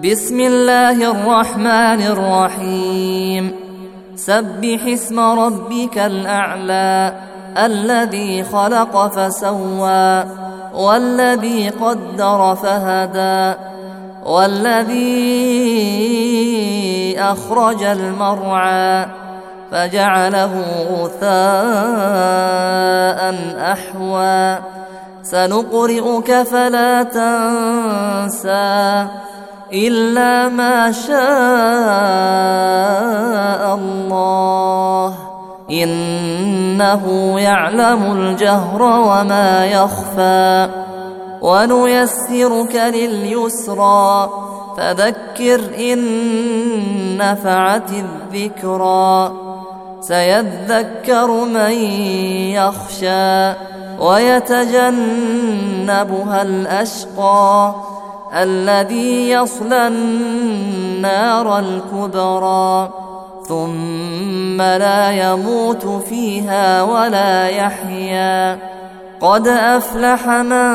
بسم الله الرحمن الرحيم سبح اسم ربك الأعلى الذي خلق فسوى والذي قدر فهدى والذي أخرج المرعى فجعله غثاء أحوى سنقرئك فلا تنسى إلا ما شاء الله إنه يعلم الجهر وما يخفى ونيسرك لليسرى فذكر إن نفعت الذكرى سيذكر من يخشى ويتجنبها الأشقى الذي يصلى النار الكبرى ثم لا يموت فيها ولا يحيا قد أفلح من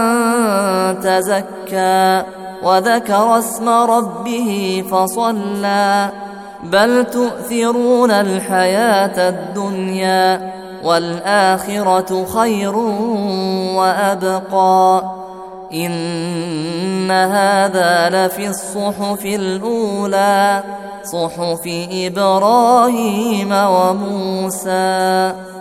تزكى وذكر اسم ربه فصلى بل تؤثرون الحياة الدنيا والآخرة خير وأبقى إن هذا لفي الصحف الأولى صحف إبراهيم وموسى.